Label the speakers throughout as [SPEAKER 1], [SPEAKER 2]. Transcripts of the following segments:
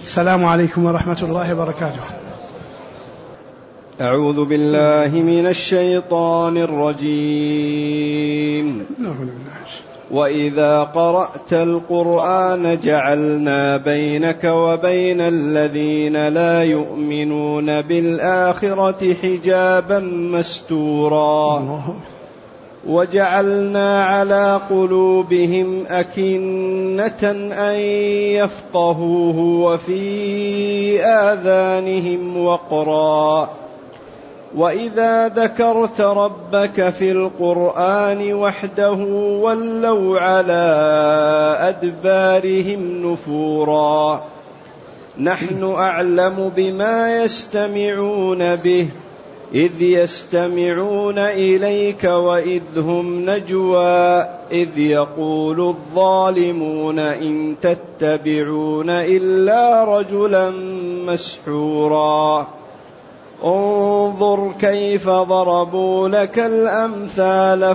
[SPEAKER 1] السلام عليكم ورحمة الله وبركاته.
[SPEAKER 2] أعوذ بالله من الشيطان الرجيم. وإذا قرأت القرآن جعلنا بينك وبين الذين لا يؤمنون بالآخرة حجابا مستورا وجعلنا على قلوبهم أكنة أن يفقهوه وفي آذانهم وقرا وإذا ذكرت ربك في القرآن وحده ولوا على أدبارهم نفورا نحن أعلم بما يستمعون به إذ يستمعون إليك وإذ هم نجوى إذ يقول الظالمون إن تتبعون إلا رجلا مسحورا انظر كيف ضربوا لك الأمثال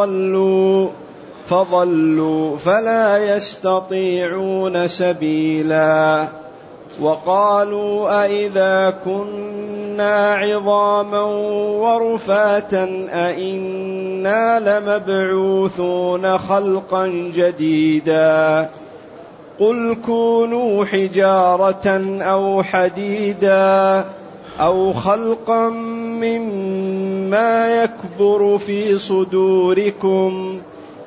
[SPEAKER 2] فضلوا فلا يستطيعون سبيلا وقالوا أئذا كنا عظاما ورفاتا أئنا لمبعوثون خلقا جديدا قل كونوا حجارة أو حديدا أو خلقا مما يكبر في صدوركم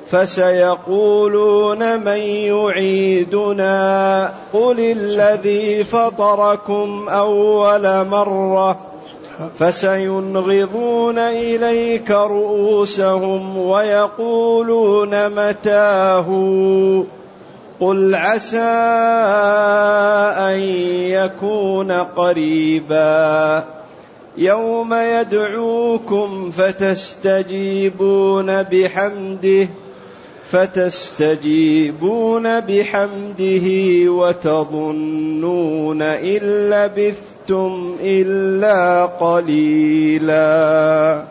[SPEAKER 2] فسيقولون من يعيدنا قل الذي فطركم أول مرة فسينغضون إليك رؤوسهم ويقولون متاه قل عسى أن يكون قريبا يوم يدعوكم فتستجيبون بحمده وتظنون إن لبثتم إلا قليلا.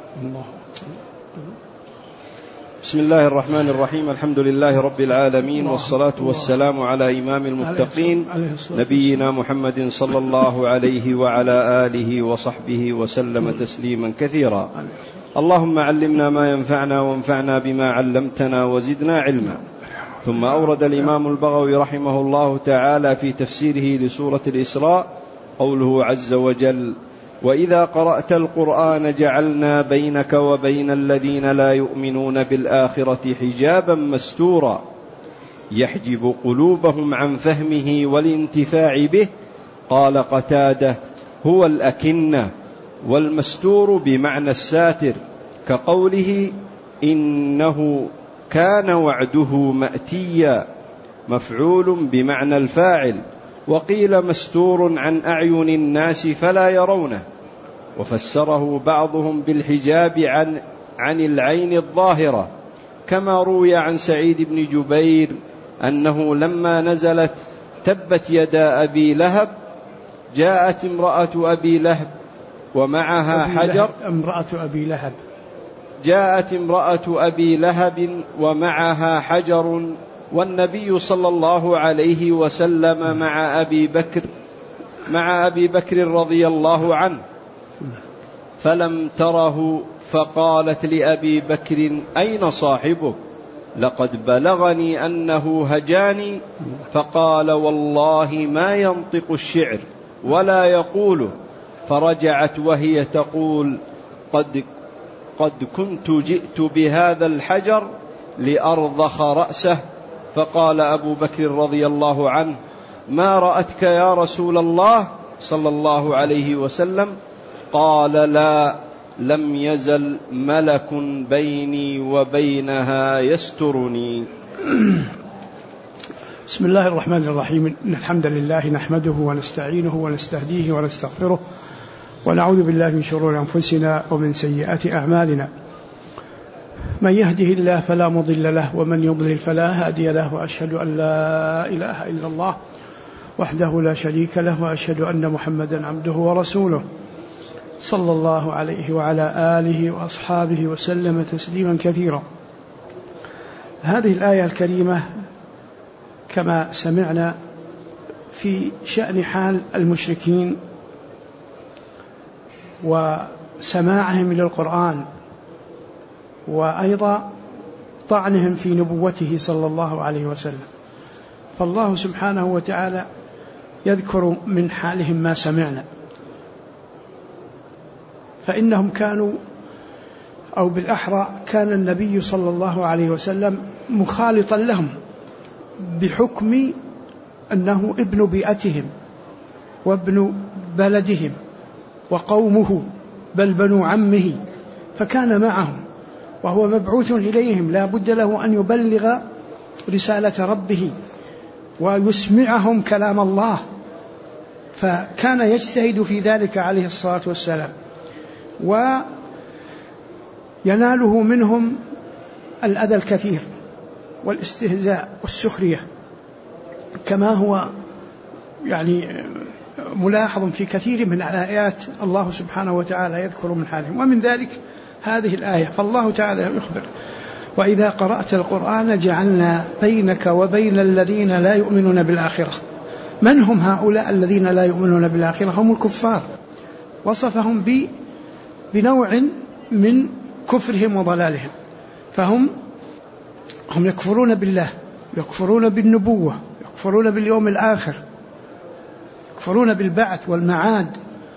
[SPEAKER 2] بسم الله الرحمن الرحيم. الحمد لله رب العالمين والصلاة والسلام على إمام المتقين نبينا محمد صلى الله عليه وعلى آله وصحبه وسلم تسليما كثيرا. اللهم علمنا ما ينفعنا وانفعنا بما علمتنا وزدنا علما. ثم أورد الإمام البغوي رحمه الله تعالى في تفسيره لسورة الإسراء قوله عز وجل وإذا قرأت القرآن جعلنا بينك وبين الذين لا يؤمنون بالآخرة حجابا مستورا يحجب قلوبهم عن فهمه والانتفاع به. قال قتادة هو الأكنة والمستور بمعنى الساتر كقوله إنه كان وعده مأتيا مفعول بمعنى الفاعل. وقيل مستور عن أعين الناس فلا يرونه. وفسره بعضهم بالحجاب عن العين الظاهرة كما روي عن سعيد بن جبير أنه لما نزلت تبت يدا أبي لهب جاءت امرأة أبي لهب ومعها حجر جاءت امرأة أبي لهب ومعها حجر والنبي صلى الله عليه وسلم مع أبي بكر رضي الله عنه فلم تره فقالت لأبي بكر أين صاحبك لقد بلغني أنه هجاني فقال والله ما ينطق الشعر ولا يقوله. فرجعت وهي تقول قد كنت جئت بهذا الحجر لأرضخ رأسه. فقال أبو بكر رضي الله عنه ما رأتك يا رسول الله صلى الله عليه وسلم؟ قال لا لم يزل ملك بيني وبينها يسترني.
[SPEAKER 1] بسم الله الرحمن الرحيم. إن الحمد لله نحمده ونستعينه ونستهديه ونستغفره ونعوذ بالله من شرور أنفسنا ومن سيئات أعمالنا. من يهده الله فلا مضل له ومن يضلل فلا هادي له وأشهد أن لا إله إلا الله وحده لا شريك له وأشهد أن محمدا عبده ورسوله صلى الله عليه وعلى آله وأصحابه وسلم تسليما كثيرا. هذه الآية الكريمة كما سمعنا في شأن حال المشركين وسماعهم للقرآن، وأيضا طعنهم في نبوته صلى الله عليه وسلم. فالله سبحانه وتعالى يذكر من حالهم ما سمعنا، فإنهم كانوا، أو بالأحرى كان النبي صلى الله عليه وسلم مخالطا لهم بحكم أنه ابن بيئتهم وابن بلدهم وقومه، بل بنو عمه، فكان معهم وهو مبعوث إليهم، لا بد له أن يبلغ رسالة ربه ويسمعهم كلام الله، فكان يجتهد في ذلك عليه الصلاة والسلام، ويناله منهم الأذى الكثير والاستهزاء والسخرية، كما هو يعني ملاحظ في كثير من الآيات الله سبحانه وتعالى يذكر من حالهم، ومن ذلك هذه الآية. فالله تعالى يخبر: وإذا قرأت القرآن جعلنا بينك وبين الذين لا يؤمنون بالآخرة. من هم هؤلاء الذين لا يؤمنون بالآخرة؟ هم الكفار، وصفهم بنوع من كفرهم وضلالهم، فهم يكفرون بالله، يكفرون بالنبوة، يكفرون باليوم الآخر، يكفرون بالبعث والمعاد،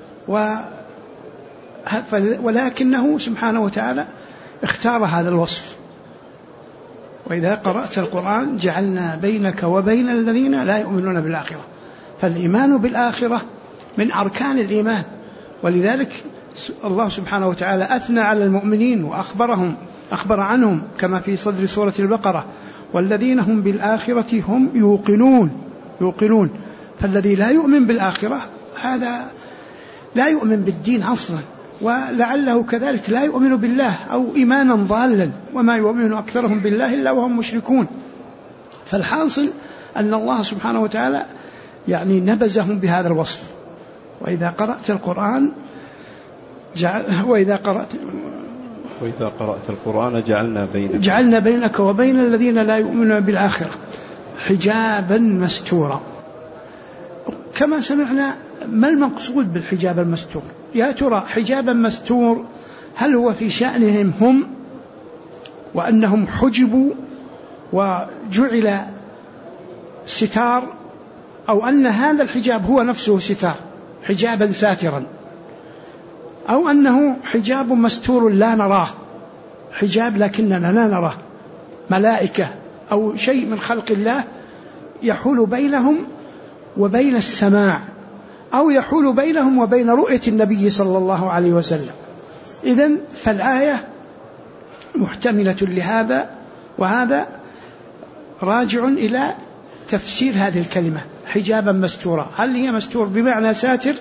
[SPEAKER 1] ولكنه سبحانه وتعالى اختار هذا الوصف: وإذا قرأت القرآن جعلنا بينك وبين الذين لا يؤمنون بالآخرة. فالإيمان بالآخرة من أركان الإيمان، ولذلك الله سبحانه وتعالى أثنى على المؤمنين أخبر عنهم كما في صدر سورة البقرة: والذين هم بالآخرة هم يوقنون. فالذي لا يؤمن بالآخرة هذا لا يؤمن بالدين أصلا، ولعله كذلك لا يؤمن بالله أو إيمانا ضالا، وما يؤمن أكثرهم بالله إلا وهم مشركون. فالحاصل أن الله سبحانه وتعالى يعني نبذهم بهذا الوصف: وإذا قرأت القرآن وإذا قرأت القرآن جعلنا بينك وبين الذين لا يؤمنون بالآخرة حجابا مستورا. كما سمعنا، ما المقصود بالحجاب المستور؟ يا ترى حجابا مستور هل هو في شأنهم هم وأنهم حجبوا وجعل ستار، أو أن هذا الحجاب هو نفسه ستار، حجابا ساترا، أو أنه حجاب مستور لا نراه، حجاب لكننا لا نراه، ملائكة أو شيء من خلق الله يحول بينهم وبين السماع، أو يحول بينهم وبين رؤية النبي صلى الله عليه وسلم. إذن فالآية محتملة لهذا، وهذا راجع إلى تفسير هذه الكلمة حجابا مستورا. هل هي مستور بمعنى ساتر؟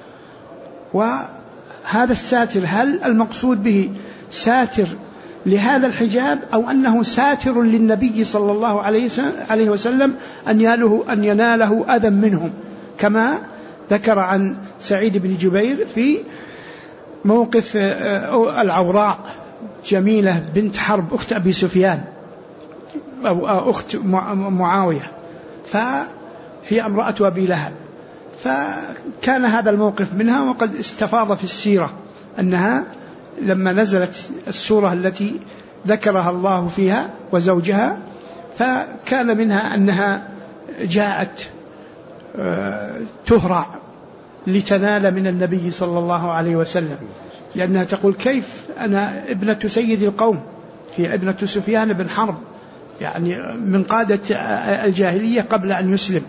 [SPEAKER 1] وهذا الساتر هل المقصود به ساتر لهذا الحجاب، أو أنه ساتر للنبي صلى الله عليه وسلم أن يناله أذى منهم، كما ذكر عن سعيد بن جبير في موقف العوراء جميلة بنت حرب أخت أبي سفيان أو أخت معاوية، فهي امرأة أبي لهب، فكان هذا الموقف منها، وقد استفاض في السيرة أنها لما نزلت السورة التي ذكرها الله فيها وزوجها، فكان منها أنها جاءت تهرع لتنال من النبي صلى الله عليه وسلم، لأنها تقول: كيف أنا ابنة سيد القوم، هي ابنة سفيان بن حرب، يعني من قادة الجاهلية قبل أن يسلم.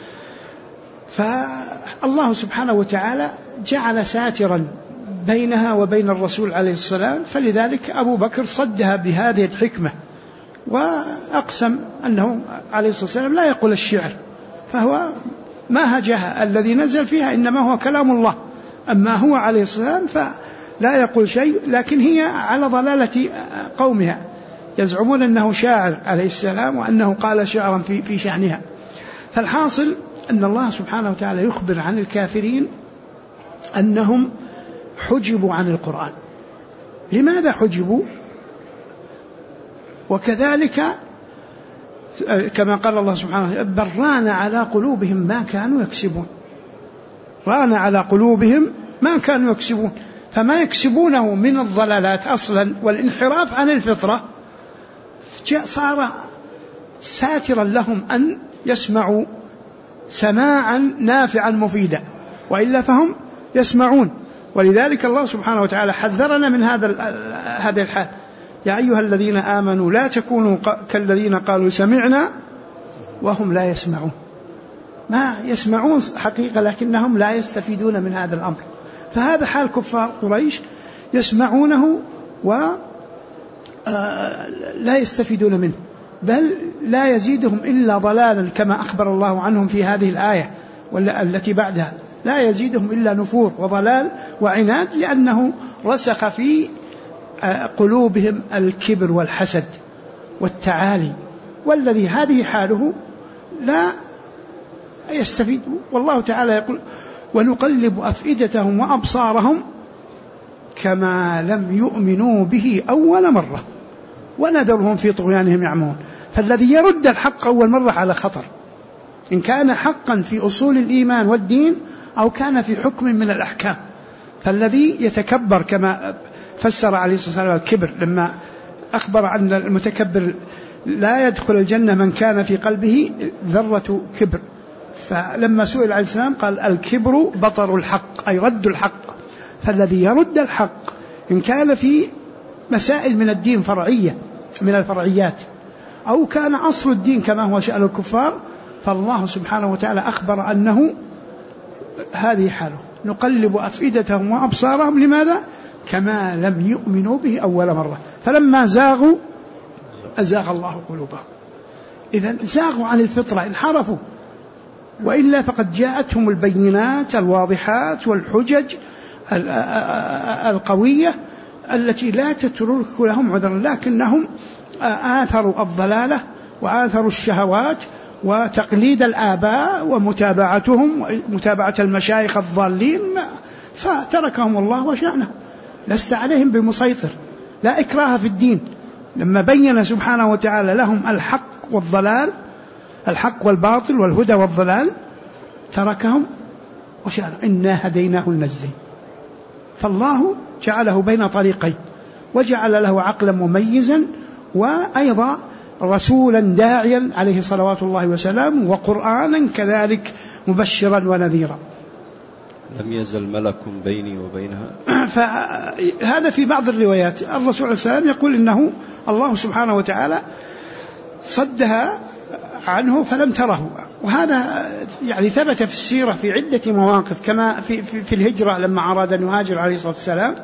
[SPEAKER 1] فالله سبحانه وتعالى جعل ساترا بينها وبين الرسول عليه السلام، فلذلك أبو بكر صدها بهذه الحكمة، وأقسم أنه عليه الصلاة والسلام لا يقول الشعر، فهو ما هجها الذي نزل فيها إنما هو كلام الله، أما هو عليه السلام فلا يقول شيء، لكن هي على ضلالة قومها، يزعمون أنه شاعر عليه السلام وأنه قال شعرا في شأنها. فالحاصل أن الله سبحانه وتعالى يخبر عن الكافرين أنهم حجبوا عن القرآن. لماذا حجبوا؟ وكذلك كما قال الله سبحانه بل ران على قلوبهم ما كانوا يكسبون. ران على قلوبهم ما كانوا يكسبون، فما يكسبونه من الضلالات أصلا والانحراف عن الفطرة صار ساترا لهم أن يسمعوا سماعا نافعا مفيدا، وإلا فهم يسمعون. ولذلك الله سبحانه وتعالى حذرنا من هذا الحال: يا أيها الذين آمنوا لا تكونوا كالذين قالوا سمعنا وهم لا يسمعون. ما يسمعون حقيقة لكنهم لا يستفيدون من هذا الأمر. فهذا حال كفار قريش، يسمعونه ولا يستفيدون منه، بل لا يزيدهم إلا ضلالا كما أخبر الله عنهم في هذه الآية والتي بعدها: لا يزيدهم إلا نفور وضلال وعناد، لأنه رسخ في قلوبهم الكبر والحسد والتعالي، والذي هذه حاله لا يستفيد. والله تعالى يقول: ونقلب أفئدتهم وأبصارهم كما لم يؤمنوا به أول مرة ونذرهم في طغيانهم يعمهون. فالذي يرد الحق أول مرة على خطر، إن كان حقا في أصول الإيمان والدين أو كان في حكم من الأحكام. فالذي يتكبر كما فسر عليه الصلاة والسلام الكبر لما أخبر أن المتكبر لا يدخل الجنة من كان في قلبه ذرة كبر، فلما سئل عليه السلام قال: الكبر بطر الحق، أي رد الحق. فالذي يرد الحق إن كان في مسائل من الدين فرعية من الفرعيات، أو كان أصل الدين كما هو شأن الكفار، فالله سبحانه وتعالى أخبر أنه هذه حاله: نقلب أفئدتهم وأبصارهم. لماذا؟ كما لم يؤمنوا به أول مرة. فلما زاغوا أزاغ الله قلوبهم. إذن زاغوا عن الفطرة، انحرفوا، وإلا فقد جاءتهم البينات الواضحات والحجج القوية التي لا تترك لهم عذرا، لكنهم آثروا الضلالة وآثروا الشهوات وتقليد الآباء ومتابعتهم ومتابعة المشايخ الضالين، فتركهم الله وشأنه. لست عليهم بمسيطر، لا إكراه في الدين. لما بين سبحانه وتعالى لهم الحق والضلال، الحق والباطل والهدى والضلال، تركهم وشأنه. إنا هديناه النجدين. فالله جعله بين طريقين، وجعل له عقلا مميزا، وأيضا رسولا داعيا عليه صلوات الله وسلامه، وقرآنا كذلك مبشرا ونذيرا.
[SPEAKER 2] لم يزل ملك بيني وبينها.
[SPEAKER 1] فهذا في بعض الروايات الرسول عليه السلام يقول إنه الله سبحانه وتعالى صدها عنه فلم تره. وهذا يعني ثبت في السيرة في عدة مواقف، كما في الهجرة لما أراد أن يهاجر عليه الصلاة والسلام،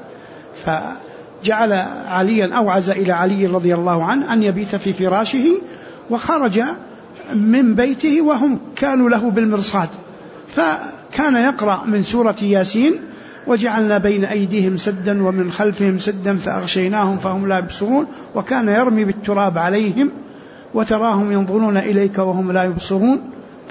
[SPEAKER 1] فجعل عليا أوعز إلى علي رضي الله عنه أن يبيت في فراشه، وخرج من بيته وهم كانوا له بالمرصاد، فكان يقرأ من سورة ياسين: وجعلنا بين أيديهم سدا ومن خلفهم سدا فأغشيناهم فهم لا يبصرون، وكان يرمي بالتراب عليهم وتراهم ينظرون إليك وهم لا يبصرون.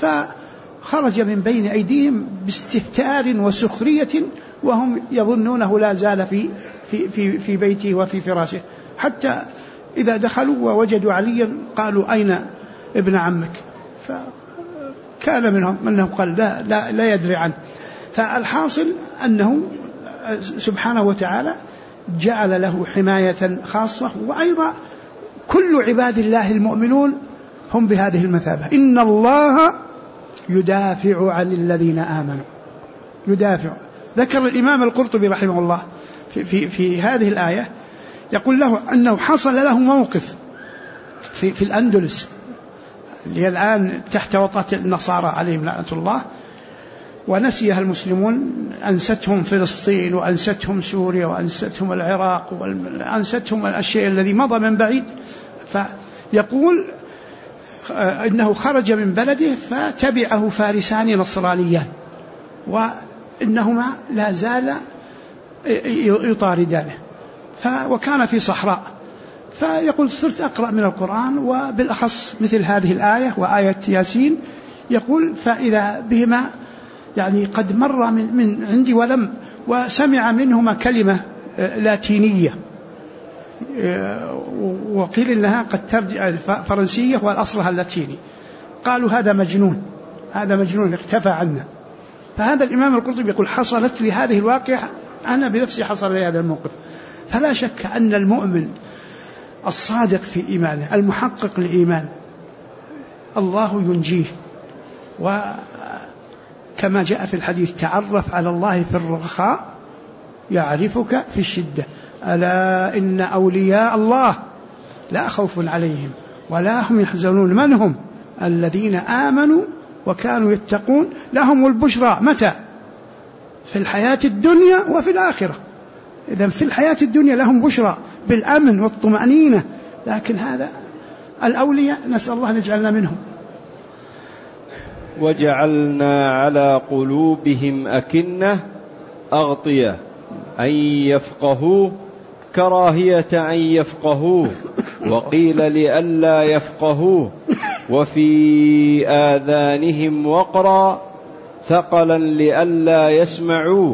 [SPEAKER 1] فخرج من بين أيديهم باستهتار وسخرية وهم يظنونه لا زال في بيته وفي فراشه، حتى إذا دخلوا ووجدوا عليا قالوا: أين ابن عمك؟ فكان منهم أنه قال لا يدري عنه. فالحاصل أنه سبحانه وتعالى جعل له حماية خاصة، وأيضا كل عباد الله المؤمنون هم بهذه المثابة. إن الله يدافع عن الذين آمنوا. يدافع. ذكر الإمام القرطبي رحمه الله في هذه الآية، يقول له أنه حصل له موقف في الأندلس اللي الآن تحت وطأة النصارى عليهم لعنة الله، ونسيها المسلمون، أنستهم فلسطين وأنستهم سوريا وأنستهم العراق وأنستهم الأشياء الذي مضى من بعيد. فيقول إنه خرج من بلده فتبعه فارسان نصرانيان، وإنهما لا زال يطاردانه، وكان في صحراء. فيقول: صرت أقرأ من القرآن، وبالأخص مثل هذه الآية وآية ياسين، يقول: فإذا بهما يعني قد مر من عندي وسمع منهما كلمة لاتينية وقيل إنها قد ترجع فرنسية وأصلها اللاتيني. قالوا هذا مجنون، هذا مجنون اختفى عنا. فهذا الإمام القرطبي يقول حصلت لي هذه الواقعة، أنا بنفسي حصل لي هذا الموقف. فلا شك أن المؤمن الصادق في إيمانه المحقق لإيمان الله ينجيه. وكما جاء في الحديث تعرف على الله في الرخاء يعرفك في الشدة، ألا إن أولياء الله لا خوف عليهم ولا هم يحزنون. من هم؟ الذين آمنوا وكانوا يتقون لهم البشرى. متى؟ في الحياة الدنيا وفي الآخرة. إذن في الحياة الدنيا لهم بشرى بالأمن والطمأنينة، لكن هذا الأولياء نسأل الله أن يجعلنا منهم.
[SPEAKER 2] وجعلنا على قلوبهم أكنة أغطية أن يفقهوه كراهية أن يفقهوه، وقيل لئلا يفقهوه، وفي آذانهم وقرا ثقلا لئلا يسمعوه،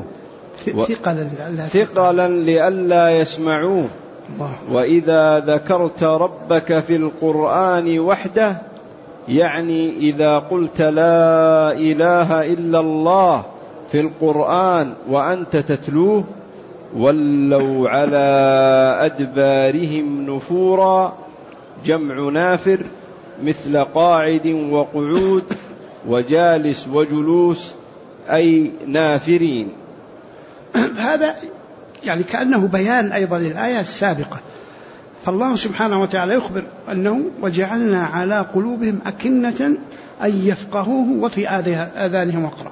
[SPEAKER 2] ثقلا لئلا يسمعوه. وإذا ذكرت ربك في القرآن وحده، يعني إذا قلت لا إله إلا الله في القرآن وأنت تتلوه، ولوا على أدبارهم نفورا، جمع نافر، مثل قاعد وقعود وجالس وجلوس، أي نافرين.
[SPEAKER 1] هذا يعني كأنه بيان أيضا للآية السابقة. فالله سبحانه وتعالى يخبر أنه وجعلنا على قلوبهم أكنة أن يفقهوه وفي آذانهم وقرا.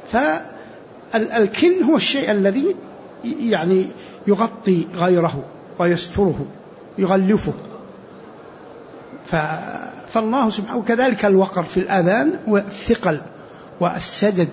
[SPEAKER 1] فالكن هو الشيء الذي يعني يغطي غيره ويستره يغلفه. فالله سبحانه وكذلك الوقر في الآذان والثقل والسدد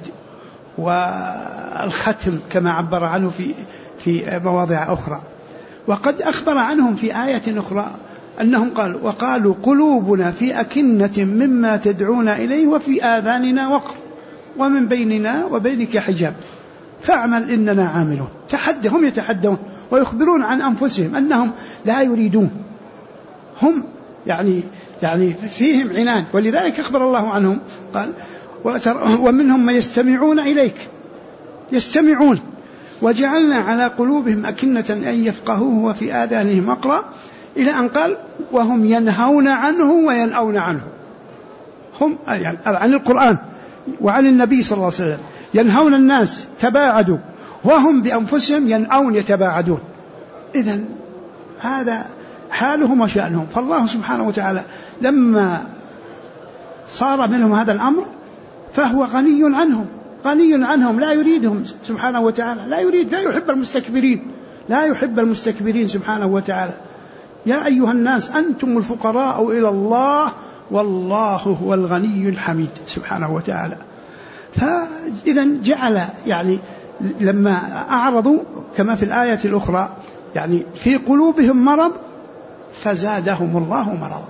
[SPEAKER 1] والختم كما عبر عنه في مواضع أخرى. وقد أخبر عنهم في آية أخرى أنهم وقالوا قلوبنا في أكنة مما تدعونا إليه وفي آذاننا وقر ومن بيننا وبينك حجاب فاعمل إننا عاملون. هم يتحدون ويخبرون عن أنفسهم أنهم لا يريدون، هم يعني فيهم عناد. ولذلك أخبر الله عنهم قال ومنهم من يستمعون إليك، يستمعون. وجعلنا على قلوبهم أكنة أن يفقهوه وفي آذانهم وقرا، إلى أن قال وهم ينهون عنه وينأون عنه. هم يعني عن القرآن وعن النبي صلى الله عليه وسلم ينهون الناس تباعدوا، وهم بأنفسهم ينأون يتباعدون. إذن هذا حالهم وشأنهم. فالله سبحانه وتعالى لما صار منهم هذا الأمر فهو غني عنهم، غني عنهم، لا يريدهم سبحانه وتعالى، لا يحب المستكبرين، لا يحب المستكبرين سبحانه وتعالى. يا أيها الناس أنتم الفقراء إلى الله والله هو الغني الحميد سبحانه وتعالى. فإذا جعل يعني لما أعرضوا كما في الآية الأخرى يعني في قلوبهم مرض فزادهم الله مرضا.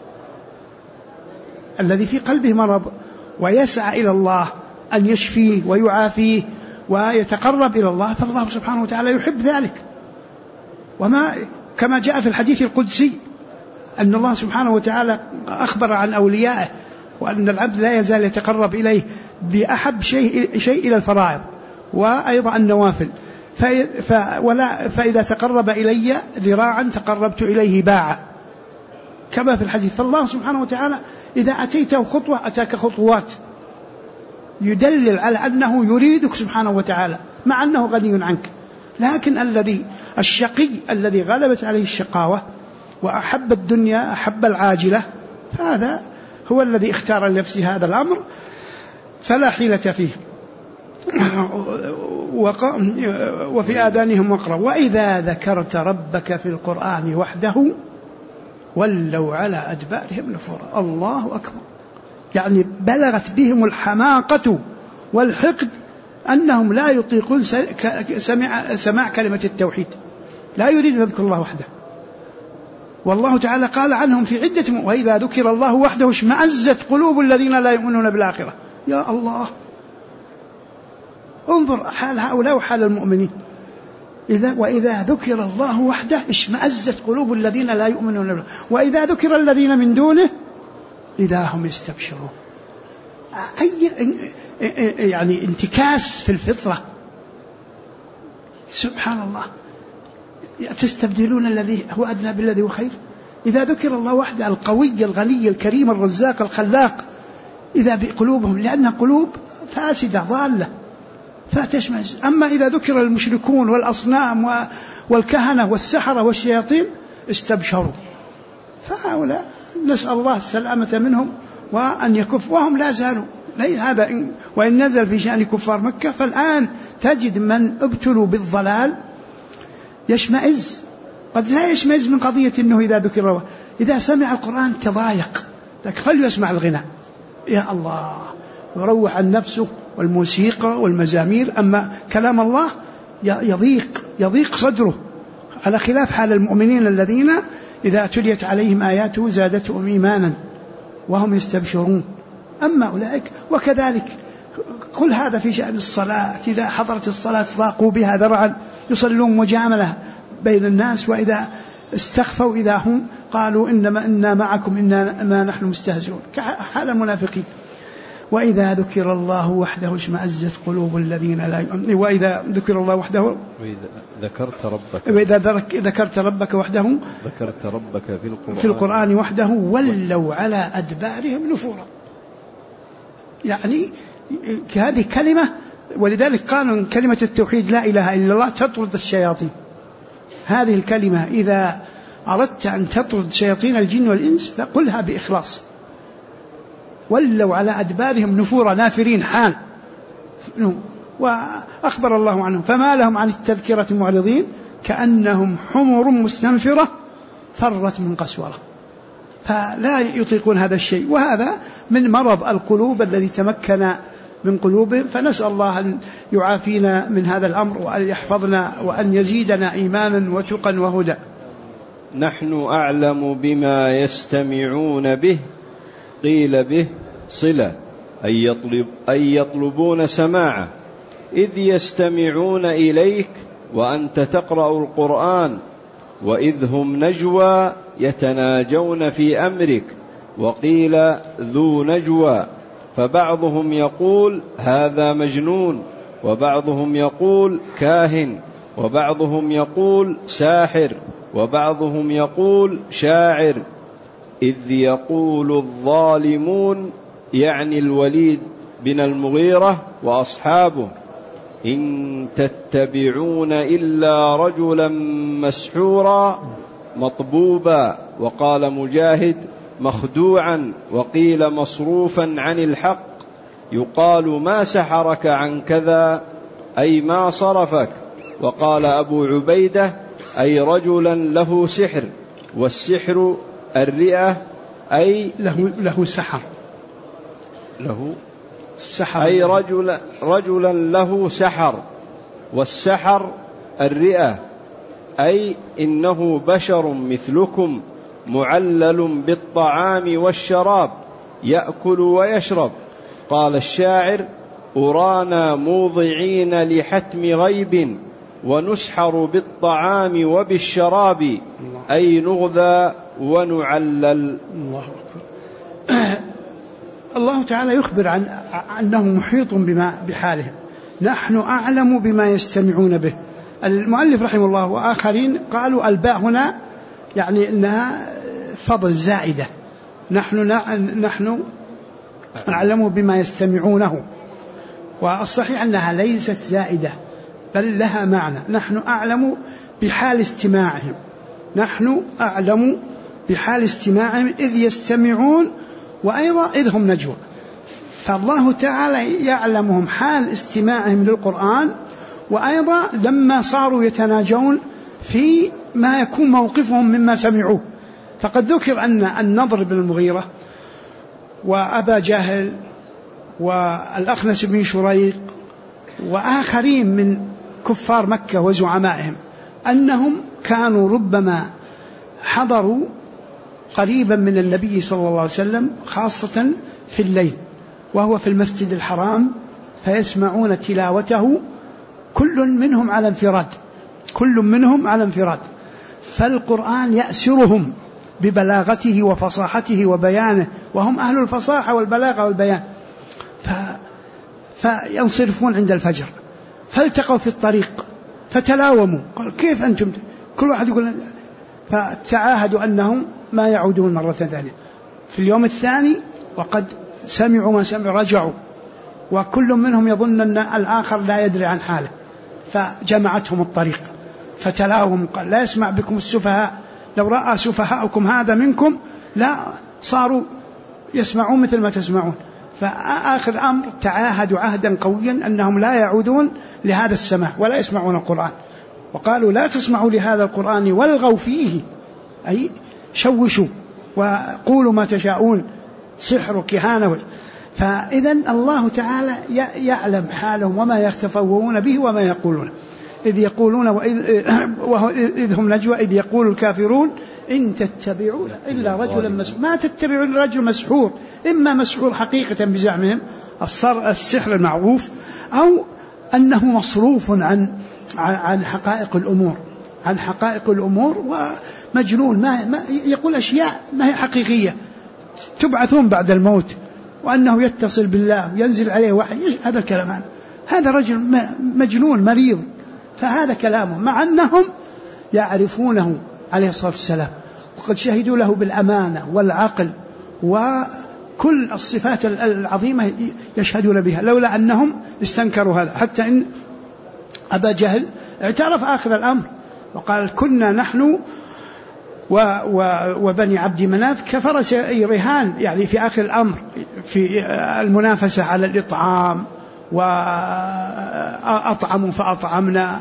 [SPEAKER 1] الذي في قلبه مرض ويسعى إلى الله أن يشفيه ويعافيه ويتقرب إلى الله، فالله سبحانه وتعالى يحب ذلك. وما كما جاء في الحديث القدسي أن الله سبحانه وتعالى أخبر عن أوليائه وأن العبد لا يزال يتقرب إليه بأحب شيء إلى الفرائض وأيضا النوافل، فإذا تقرب إلي ذراعا تقربت إليه باعا، كما في الحديث. فالله سبحانه وتعالى إذا أتيته خطوة أتاك خطوات، يدلل على أنه يريدك سبحانه وتعالى مع أنه غني عنك. لكن الشقي الذي غلبت عليه الشقاوة وأحب الدنيا أحب العاجلة، فهذا هو الذي اختار لنفسه هذا الأمر فلا حيلة فيه. وفي آذانهم وقرا وإذا ذكرت ربك في القرآن وحده ولوا على أدبارهم نفورا. الله أكبر. يعني بلغت بهم الحماقة والحقد أنهم لا يطيقون سماع كلمة التوحيد، لا يريد ذكر الله وحده. والله تعالى قال عنهم في عدة وإذا ذكر الله وحده اشمأزت قلوب الذين لا يؤمنون بالآخرة. يا الله، انظر حال هؤلاء وحال المؤمنين. وإذا ذكر الله وحده اشمأزت قلوب الذين لا يؤمنون به، وإذا ذكر الذين من دونه إذا هم يستبشرون. يعني انتكاس في الفطرة، سبحان الله. تستبدلون الذي هو أدنى بالذي هو خير. إذا ذكر الله وحده القوي الغني الكريم الرزاق الخلاق، إذا بقلوبهم، لأنها قلوب فاسدة ضالة فتشمئز. أما إذا ذكر المشركون والأصنام والكهنة والسحرة والشياطين استبشروا. فهؤلاء نسأل الله السلامة منهم وأن يكف، وهم لا زالوا هذا. وإن نزل في شأن كفار مكة، فالآن تجد من ابتلوا بالضلال يشمئز. قد لا يشمئز من قضية أنه إذا ذكر، إذا سمع القرآن تضايق، لكن خليه المغنى، يا الله، يروح عن نفسه والموسيقى والمزامير. أما كلام الله يضيق صدره، على خلاف حال المؤمنين الذين إذا تليت عليهم آياته زادتهم إيمانا وهم يستبشرون. أما أولئك، وكذلك كل هذا في شأن الصلاة. إذا حضرت الصلاة ضاقوا بها ذرعا، يصلون مجاملة بين الناس، وإذا استخفوا إذا هم قالوا إننا معكم إنما نحن مستهزئون، كحال المنافقين. وإذا ذكر الله وحده اشمأزت قلوب الذين لا يؤمنون. وإذا ذكر الله وحده، وإذا ذكرت ربك وحده،
[SPEAKER 2] ذكرت ربك
[SPEAKER 1] في القرآن وحده ولوا على أدبارهم نفورا. يعني هذه كلمة، ولذلك قالوا كلمة التوحيد لا إله إلا الله تطرد الشياطين. هذه الكلمة إذا أردت أن تطرد شياطين الجن والإنس فقلها بإخلاص. ولوا على أدبارهم نفورا، نافرين حال. وأخبر الله عنهم فما لهم عن التذكرة معرضين كأنهم حمر مستنفرة فرت من قسورة. فلا يطيقون هذا الشيء، وهذا من مرض القلوب الذي تمكن من قلوبهم. فنسأل الله أن يعافينا من هذا الأمر، وأن يحفظنا، وأن يزيدنا إيمانا وتقا وهدى.
[SPEAKER 2] نحن أعلم بما يستمعون به، قيل به صلة، أي يطلبون سماعه، إذ يستمعون إليك وأنت تقرأ القرآن، وإذ هم نجوى يتناجون في أمرك، وقيل ذو نجوى، فبعضهم يقول هذا مجنون، وبعضهم يقول كاهن، وبعضهم يقول ساحر، وبعضهم يقول شاعر. إذ يقول الظالمون، يعني الوليد بن المغيرة وأصحابه، إن تتبعون إلا رجلا مسحورا مطبوبا. وقال مجاهد مخدوعا، وقيل مصروفا عن الحق، يقال ما سحرك عن كذا، أي ما صرفك. وقال أبو عبيدة أي رجلا له سحر، والسحر الرئة، أي
[SPEAKER 1] له سحر،
[SPEAKER 2] أي رجلا له سحر، والسحر الرئة، أي إنه بشر مثلكم معلل بالطعام والشراب يأكل ويشرب. قال الشاعر أرانا موضعين لحتم غيب، ونسحر بالطعام وبالشراب، أي نغذى ونعلل.
[SPEAKER 1] الله تعالى يخبر عن أنه محيط بحالهم. نحن أعلم بما يستمعون به. المؤلف رحمه الله وآخرين قالوا الباء هنا يعني إنها فضل زائدة. نحن أعلم بما يستمعونه، والصحيح أنها ليست زائدة بل لها معنى. نحن أعلم بحال استماعهم، نحن أعلم بحال استماعهم إذ يستمعون، وأيضا إذ هم نجوى. فالله تعالى يعلمهم حال استماعهم للقرآن، وأيضا لما صاروا يتناجون في ما يكون موقفهم مما سمعوه. فقد ذكر أن النضر بن المغيرة وأبا جهل والأخنس بن شريق وآخرين من كفار مكة وزعمائهم أنهم كانوا ربما حضروا قريبا من النبي صلى الله عليه وسلم، خاصة في الليل وهو في المسجد الحرام، فيسمعون تلاوته كل منهم على انفراد، كل منهم على انفراد، فالقرآن يأسرهم ببلاغته وفصاحته وبيانه، وهم أهل الفصاحة والبلاغة والبيان، فينصرفون عند الفجر، فالتقوا في الطريق فتلاوموا، قال كيف أنتم؟ كل واحد يقول، فتعاهدوا أنهم ما يعودون مرة ثانية. في اليوم الثاني وقد سمعوا ما سمعوا رجعوا، وكل منهم يظن أن الآخر لا يدري عن حاله، فجمعتهم الطريق فتلاوموا، قال لا يسمع بكم السفهاء، لو رأى سفهاءكم هذا منكم لا صاروا يسمعون مثل ما تسمعون. فآخر أمر تعاهدوا عهدا قويا أنهم لا يعودون لهذا السماع ولا يسمعون القرآن، وقالوا لا تسمعوا لهذا القرآن والغوا فيه، أي شوشوا وقولوا ما تشاءون، سحر وكهانة. فإذا الله تعالى يعلم حالهم وما يتفوهون به وما يقولون، إذ يقولون إذ هم نجوى إذ يقول الكافرون إن تتبعون إلا رجلا مسحور، ما تتبعون رجل مسحور، إما مسحور حقيقة بزعمهم السحر المعروف، أو أنه مصروف عن حقائق الأمور، عن حقائق الأمور، ومجنون ما يقول أشياء ما هي حقيقية، تبعثون بعد الموت، وأنه يتصل بالله وينزل عليه وحي، هذا الكلام، هذا رجل مجنون مريض، فهذا كلامه، مع أنهم يعرفونه عليه الصلاة والسلام، وقد شهدوا له بالأمانة والعقل وكل الصفات العظيمة يشهدون بها، لولا أنهم استنكروا هذا، حتى إن أبا جهل اعترف آخر الأمر وقال كنا نحن وبني عبد مناف كفرس رهان، يعني في آخر الأمر في المنافسة على الإطعام، وأطعموا فأطعمنا،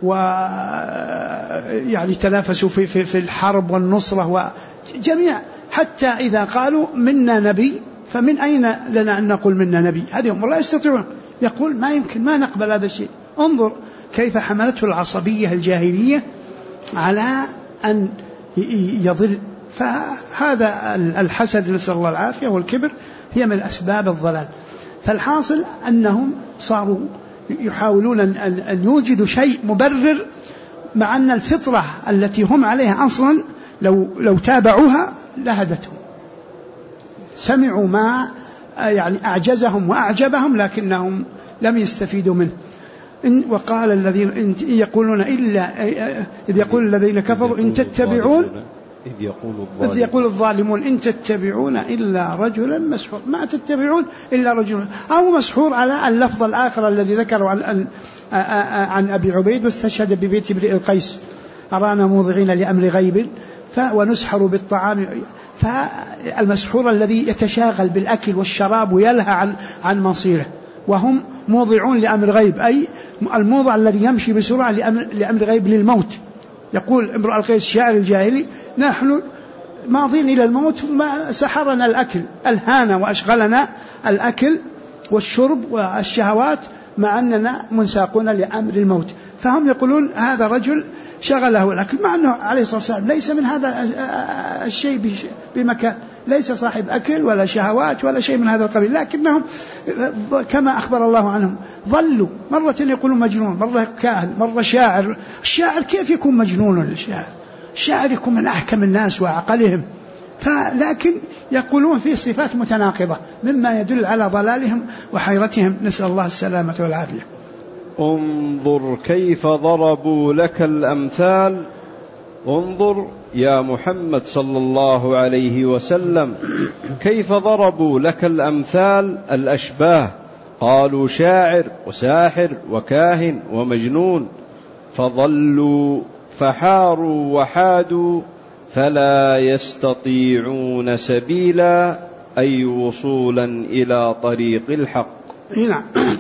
[SPEAKER 1] ويعني تنافسوا في الحرب والنصرة وجميع، حتى إذا قالوا منا نبي فمن أين لنا أن نقول منا نبي، هذه هم لا يستطيعون، يقول ما يمكن، ما نقبل هذا الشيء. انظر كيف حملته العصبية الجاهلية على أن يضل. فهذا الحسد نسأل الله العافية والكبر هي من أسباب الضلال. فالحاصل أنهم صاروا يحاولون أن يوجدوا شيء مبرر، مع أن الفطرة التي هم عليها أصلا لو تابعوها لهدتهم. سمعوا ما يعني أعجزهم وأعجبهم، لكنهم لم يستفيدوا منه. وقال الذين يقولون إذ يقول الذين كفروا إن تتبعون إذ يقول الظالمون إن تتبعون إلا رجلا مسحور، ما تتبعون إلا رجلا، أو مسحور على اللفظ الآخر الذي ذكروا عن أبي عبيد واستشهد ببيت ابن القيس، أرانا موضعين لأمر غيب ونسحر بالطعام. فالمسحور الذي يتشاغل بالأكل والشراب ويلهى عن مصيره، وهم موضعون لأمر غيب، أي الموضع الذي يمشي بسرعة لأمر غيب للموت. يقول امرؤ القيس الشاعر الجاهلي نحن ماضين إلى الموت، ما سحرنا الأكل، ألهانا وأشغلنا الأكل والشرب والشهوات، مع أننا منساقون لأمر الموت. فهم يقولون هذا رجل شغله الأكل، مع أنه عليه الصلاة والسلام ليس من هذا الشيء بمكان، ليس صاحب أكل ولا شهوات ولا شيء من هذا القبيل، لكنهم كما أخبر الله عنهم ظلوا مرة يقولون مجنون، مرة كاهن، مرة شاعر. الشاعر كيف يكون مجنون؟ الشاعر يكون من أحكم الناس وعقلهم، لكن يقولون فيه صفات متناقضة مما يدل على ضلالهم وحيرتهم، نسأل الله السلامة والعافية.
[SPEAKER 2] انظر كيف ضربوا لك الأمثال، انظر يا محمد صلى الله عليه وسلم كيف ضربوا لك الأمثال الأشباه، قالوا شاعر وساحر وكاهن ومجنون، فضلوا فحاروا وحادوا فلا يستطيعون سبيلا، أي وصولا إلى طريق الحق.
[SPEAKER 1] نعم.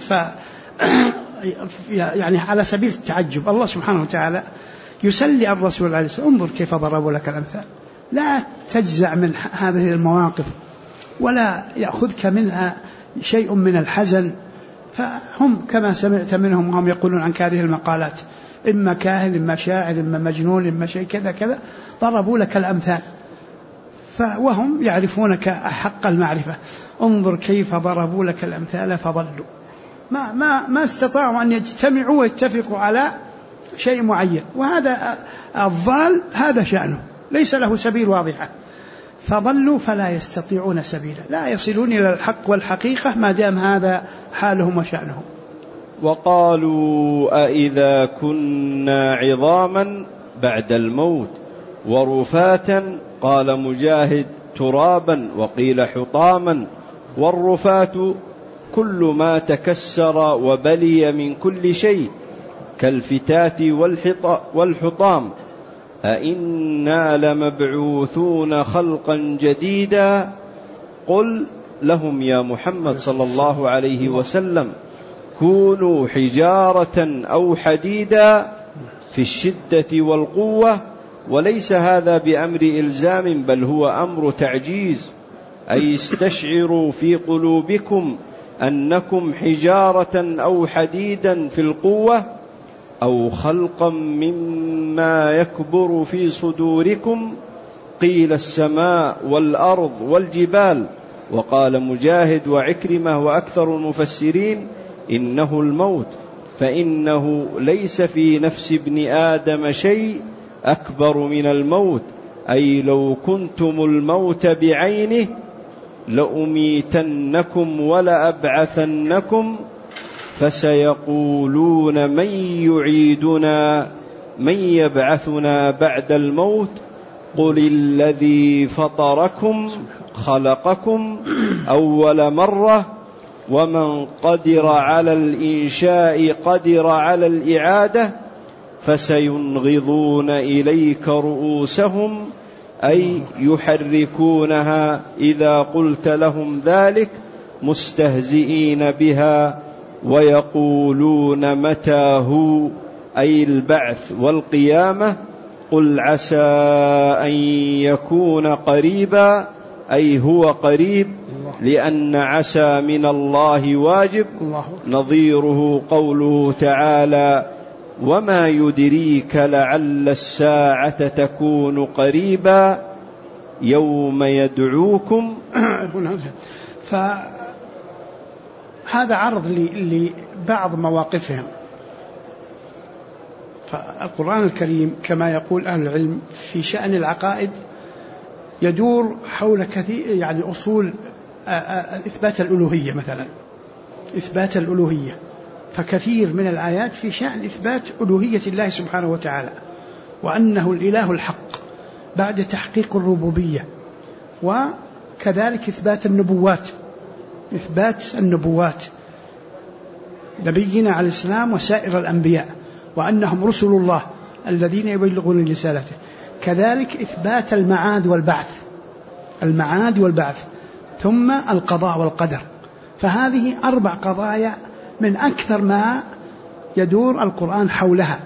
[SPEAKER 1] يعني على سبيل التعجب الله سبحانه وتعالى يسلي الرسول عليه السلام، انظر كيف ضربوا لك الأمثال، لا تجزع من هذه المواقف ولا يأخذك منها شيء من الحزن. فهم كما سمعت منهم وهم يقولون عن هذه المقالات، إما كاهن إما شاعر إما مجنون إما شيء كذا كذا، ضربوا لك الأمثال وهم يعرفونك حق المعرفة. انظر كيف ضربوا لك الأمثال فضلوا، ما استطاعوا أن يجتمعوا ويتفقوا على شيء معين، وهذا الضال هذا شأنه ليس له سبيل واضحة، فضلوا فلا يستطيعون سبيلا، لا يصلون إلى الحق والحقيقة ما دام هذا حالهم وشأنهم.
[SPEAKER 2] وقالوا أإذا كنا عظاما بعد الموت ورفاتا، قال مجاهد ترابا وقيل حطاما، والرفات كل ما تكسر وبلي من كل شيء كالفتات والحطام. أئنا لمبعوثون خلقا جديدا، قل لهم يا محمد صلى الله عليه وسلم كونوا حجارة أو حديدا في الشدة والقوة، وليس هذا بأمر إلزام بل هو أمر تعجيز، أي استشعروا في قلوبكم أنكم حجارة أو حديدا في القوة، أو خلقا مما يكبر في صدوركم، قيل السماء والأرض والجبال. وقال مجاهد وعكرمة وأكثر المفسرين إنه الموت، فإنه ليس في نفس ابن آدم شيء أكبر من الموت، أي لو كنتم الموت بعينه لأميتنكم ولأبعثنكم، فسيقولون من يعيدنا من يبعثنا بعد الموت، قل الذي فطركم خلقكم أول مرة، ومن قدر على الإنشاء قدر على الإعادة، فسينغضون إليك رؤوسهم، أي يحركونها إذا قلت لهم ذلك مستهزئين بها، ويقولون متى هو، أي البعث والقيامة، قل عسى أن يكون قريبا، أي هو قريب، لأن عسى من الله واجب، نظيره قوله تعالى وما يدريك لعل الساعة تكون قريبا يوم يدعوكم.
[SPEAKER 1] فهذا عرض لبعض مواقفهم. فالقرآن الكريم كما يقول أهل العلم في شأن العقائد يدور حول كثير، يعني أصول إثبات الألوهية مثلا، إثبات الألوهية، فكثير من الآيات في شأن إثبات ألوهية الله سبحانه وتعالى، وأنه الإله الحق بعد تحقيق الربوبية، وكذلك إثبات النبوات، إثبات النبوات نبينا عليه السلام وسائر الأنبياء وأنهم رسل الله الذين يبلغون رسالته، كذلك إثبات المعاد والبعث، المعاد والبعث، ثم القضاء والقدر. فهذه 4 قضايا من أكثر ما يدور القرآن حولها،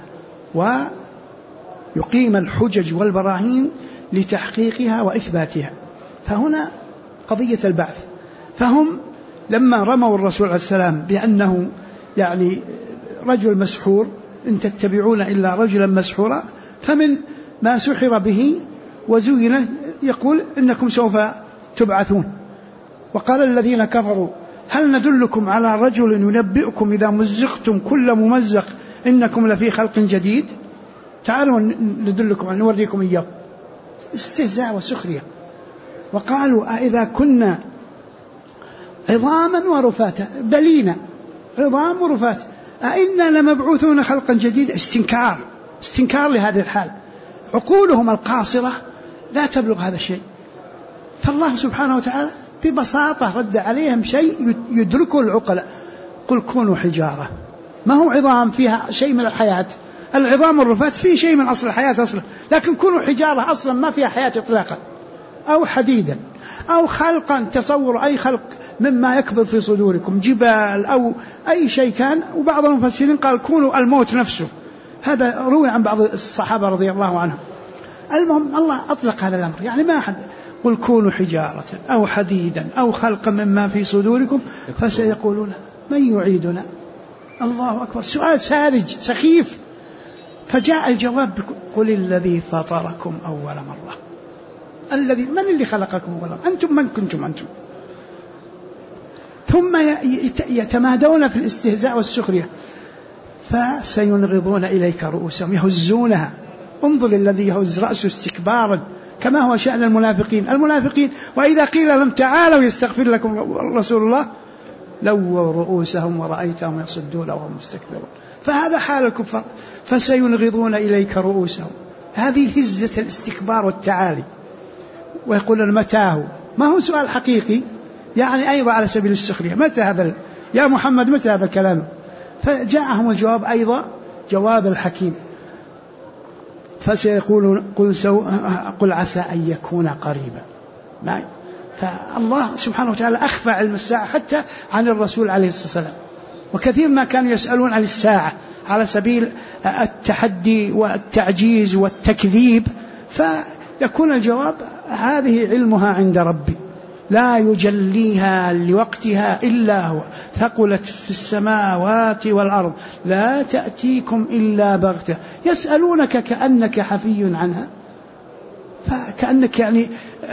[SPEAKER 1] ويقيم الحجج والبراهين لتحقيقها وإثباتها. فهنا قضية البعث، فهم لما رموا الرسول عليه السلام بأنه يعني رجل مسحور، إن تتبعون إلا رجلا مسحورا، فمن ما سحر به وزين يقول إنكم سوف تبعثون. وقال الذين كفروا هل ندلكم على رجل ينبئكم إذا مزقتم كل ممزق إنكم لفي خلق جديد، تعالوا ندلكم نوريكم إياه، استهزاء وسخرية. وقالوا أئذا كنا عظاما ورفاتا، بلينا عظام ورفات، أئنا لمبعوثون خلقا جديد، استنكار لهذه الحال. عقولهم القاصرة لا تبلغ هذا الشيء، فالله سبحانه وتعالى ببساطة رد عليهم شيء يدركه العقلاء، قل كونوا حجارة. ما هو عظام فيها شيء من الحياة، العظام والرفات فيه شيء من أصل الحياة أصلا، لكن كونوا حجارة أصلا ما فيها حياة إطلاقا، أو حديدا، أو خلقا، تصور أي خلق مما يكبر في صدوركم، جبال أو أي شيء كان. وبعض المفسرين قال كونوا الموت نفسه، هذا روي عن بعض الصحابة رضي الله عنهم. المهم الله أطلق هذا الأمر، يعني ما أحد، قل كونوا حجارة أو حديدا أو خلقا مما في صدوركم فسيقولون من يعيدنا. الله أكبر، سؤال ساذج سخيف. فجاء الجواب قل الذي فطركم أول مرة، الذي من اللي خلقكم أول مرة، أنتم من كنتم أنتم. ثم يتمادون في الاستهزاء والسخرية. فسينغضون إليك رؤوسهم يهزونها. انظر الذي يهز رأسه استكبارا، كما هو شأن المنافقين وإذا قيل لهم تعالوا يستغفر لكم رسول الله لووا رؤوسهم ورأيتهم يصدون وهم مستكبرون. فهذا حال الكفار، فسينغضون إليك رؤوسهم، هذه هزة الاستكبار والتعالي. ويقولون متاه، ما هو سؤال حقيقي يعني أيضا على سبيل السخرية، متى هذا يا محمد متى هذا الكلام؟ فجاءهم الجواب أيضا جواب الحكيم، فسيقولون قل عسى أن يكون قريبا. فالله سبحانه وتعالى أخفى علم الساعة حتى عن الرسول عليه الصلاة والسلام، وكثير ما كانوا يسألون عن الساعة على سبيل التحدي والتعجيز والتكذيب، فيكون الجواب هذه علمها عند ربي لا يجليها لوقتها إلا هو، ثقلت في السماوات والأرض لا تأتيكم إلا بغتة، يسألونك كأنك حفي عنها، فكأنك يعني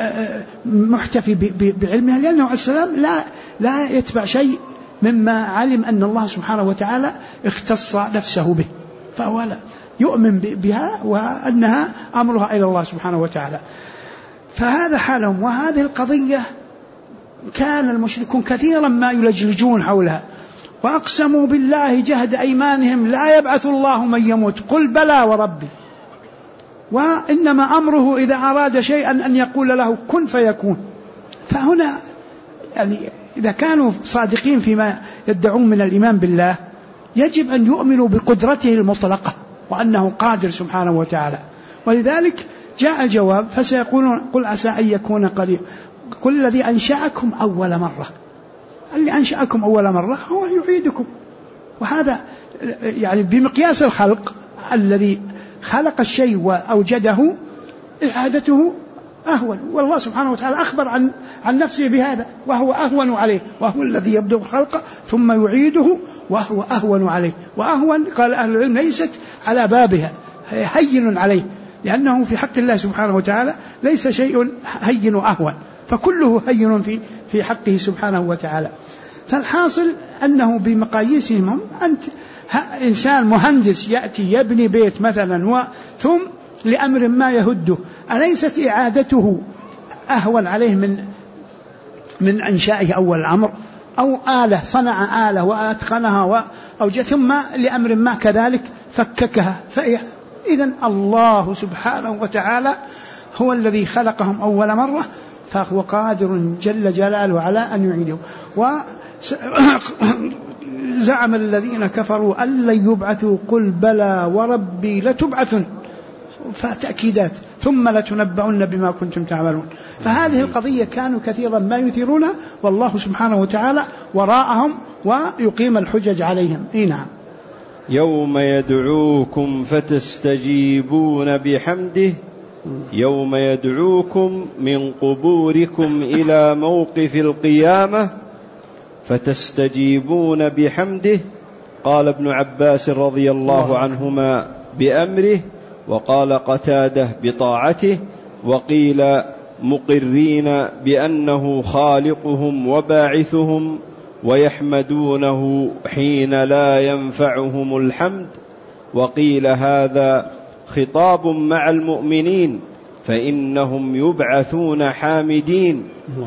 [SPEAKER 1] محتفي بعلمها، لأنه عليه السلام لا يتبع شيء مما علم أن الله سبحانه وتعالى اختص نفسه به، فهو لا يؤمن بها وأنها أمرها إلى الله سبحانه وتعالى. فهذا حالهم. وهذه القضية كان المشركون كثيرا ما يلجلجون حولها، وأقسموا بالله جهد أيمانهم لا يبعث الله من يموت، قل بلى وربي، وإنما أمره إذا أراد شيئا أن يقول له كن فيكون. فهنا يعني إذا كانوا صادقين فيما يدعون من الإيمان بالله يجب أن يؤمنوا بقدرته المطلقة وأنه قادر سبحانه وتعالى. ولذلك جاء الجواب فسيقولون قل عسى أن يكون قريب، قل الذي أنشأكم أول مرة، اللي أنشأكم أول مرة هو يعيدكم. وهذا يعني بمقياس الخلق، الذي خلق الشيء وأوجده إعادته أهون، والله سبحانه وتعالى أخبر عن نفسه بهذا، وهو أهون عليه، وهو الذي يبدأ الخلق ثم يعيده وهو أهون عليه. وأهون قال أهل العلم ليست على بابها، هين عليه، لأنه في حق الله سبحانه وتعالى ليس شيء هين أهون، فكله هين في حقه سبحانه وتعالى. فالحاصل أنه بمقاييسهم أنت إنسان مهندس يأتي يبني بيت مثلا ثم لأمر ما يهده، أليست إعادته أهون عليه من إنشائه أول الأمر؟ أو آلة صنع آلة وأتقنها ثم لأمر ما كذلك فككها. إذن الله سبحانه وتعالى هو الذي خلقهم أول مرة، فهو قادر جل جلاله على أن يعيده. وزعم الذين كفروا أن لن يبعثوا قل بلى وربي لتبعثن، فتأكيدات، ثم لتنبؤن بما كنتم تعملون. فهذه القضية كانوا كثيرا ما يثيرونها، والله سبحانه وتعالى وراءهم ويقيم الحجج عليهم. نعم.
[SPEAKER 2] يوم يدعوكم فتستجيبون بحمده، يوم يدعوكم من قبوركم إلى موقف القيامة فتستجيبون بحمده. قال ابن عباس رضي الله عنهما بأمره، وقال قتادة بطاعته، وقيل مقرين بأنه خالقهم وباعثهم ويحمدونه حين لا ينفعهم الحمد. وقيل هذا خطاب مع المؤمنين فإنهم يبعثون حامدين،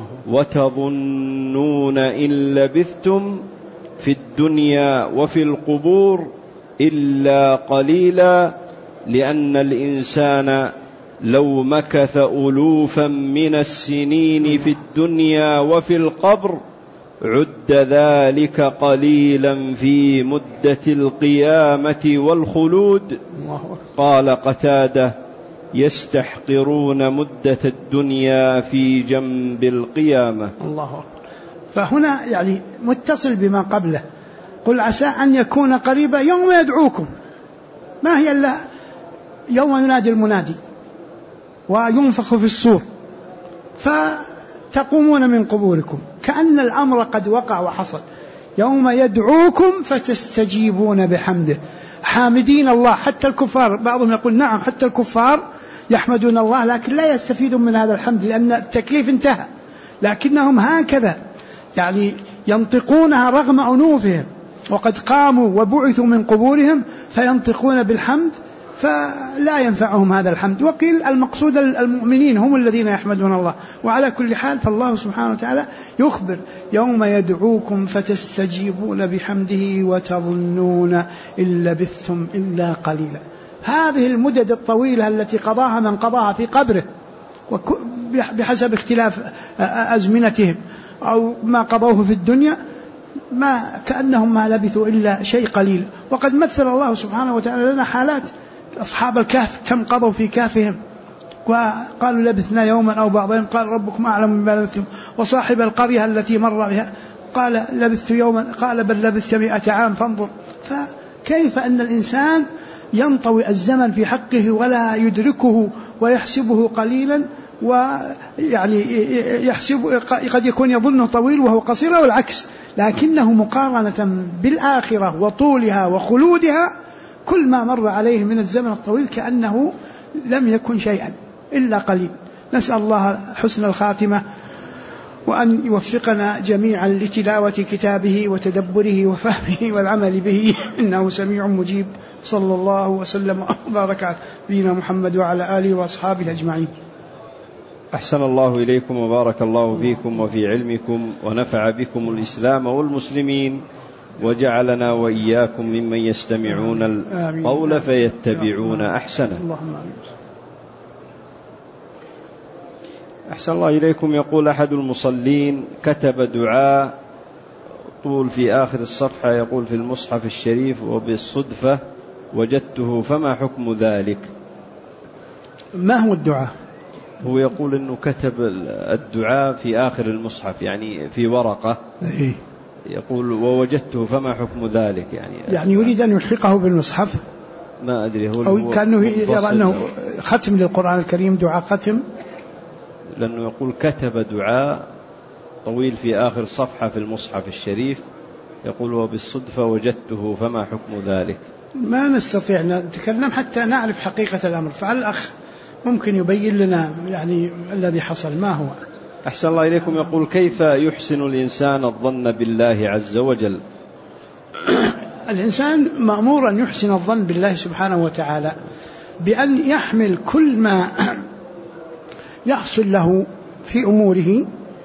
[SPEAKER 2] وتظنون إن لبثتم في الدنيا وفي القبور إلا قليلا، لأن الإنسان لو مكث ألوفا من السنين في الدنيا وفي القبر عد ذلك قليلا في مدة القيامة والخلود. قال قتادة يستحقرون مدة الدنيا في جنب القيامة.
[SPEAKER 1] الله أكبر. فهنا يعني متصل بما قبله، قل عسى أن يكون قريبا يوم يدعوكم، ما هي إلا يوم ينادي المنادي وينفخ في الصور فتقومون من قبوركم، كأن الأمر قد وقع وحصل. يوم يدعوكم فتستجيبون بحمده، حامدين الله. حتى الكفار بعضهم يقول نعم حتى الكفار يحمدون الله، لكن لا يستفيدون من هذا الحمد لأن التكليف انتهى، لكنهم هكذا يعني ينطقونها رغم أنوفهم، وقد قاموا وبعثوا من قبورهم فينطقون بالحمد فلا ينفعهم هذا الحمد. وقيل المقصود المؤمنين هم الذين يحمدون الله. وعلى كل حال فالله سبحانه وتعالى يخبر يوم يدعوكم فتستجيبون بحمده وتظنون إن لبثتم إلا قليلا. هذه المدد الطويلة التي قضاها من قضاها في قبره بحسب اختلاف أزمنتهم أو ما قضوه في الدنيا ما كأنهم ما لبثوا إلا شيء قليل. وقد مثل الله سبحانه وتعالى لنا حالات أصحاب الكهف كم قضوا في كهفهم وقالوا لبثنا يوما أو بعض يوم قال ربكم أعلم بما لبثتم. وصاحب القرية التي مر بها قال لبثت يوما قال بل لبثت 100 عام فانظر. فكيف أن الإنسان ينطوي الزمن في حقه ولا يدركه ويحسبه قليلا ويعني يحسب قد يكون يظنه طويل وهو قصير والعكس. لكنه مقارنة بالآخرة وطولها وخلودها كل ما مر عليه من الزمن الطويل كأنه لم يكن شيئا إلا قليل. نسأل الله حسن الخاتمة وأن يوفقنا جميعا لتلاوة كتابه وتدبره وفهمه والعمل به إنه سميع مجيب. صلى الله وسلم وبارك على نبينا محمد وعلى آله وأصحابه أجمعين.
[SPEAKER 2] أحسن الله إليكم وبارك الله فيكم وفي علمكم ونفع بكم الإسلام والمسلمين وجعلنا وإياكم ممن يستمعون القول فيتبعون أحسنه.
[SPEAKER 1] اللهم آمين.
[SPEAKER 2] أحسن الله إليكم. يقول أحد المصلين كتب دعاء طول في آخر الصفحة يقول في المصحف الشريف وبالصدفة وجدته فما حكم ذلك؟
[SPEAKER 1] ما هو الدعاء؟
[SPEAKER 2] هو يقول أنه كتب الدعاء في آخر المصحف يعني في ورقة يقول ووجدته فما حكم ذلك يعني
[SPEAKER 1] يريد أن يلحقه بالمصحف
[SPEAKER 2] ما أدري هو
[SPEAKER 1] أو كأنه يرى أنه ختم للقرآن الكريم دعاء ختم
[SPEAKER 2] لأنه يقول كتب دعاء طويل في آخر صفحة في المصحف الشريف يقول وبالصدفة وجدته فما حكم ذلك؟
[SPEAKER 1] ما نستطيع نتكلم حتى نعرف حقيقة الأمر. فعلى الأخ ممكن يبين لنا يعني الذي حصل ما هو.
[SPEAKER 2] أحسن الله إليكم. يقول كيف يحسن الإنسان الظن بالله عز وجل؟
[SPEAKER 1] الإنسان مأمور أن يحسن الظن بالله سبحانه وتعالى بأن يحمل كل ما يحصل له في أموره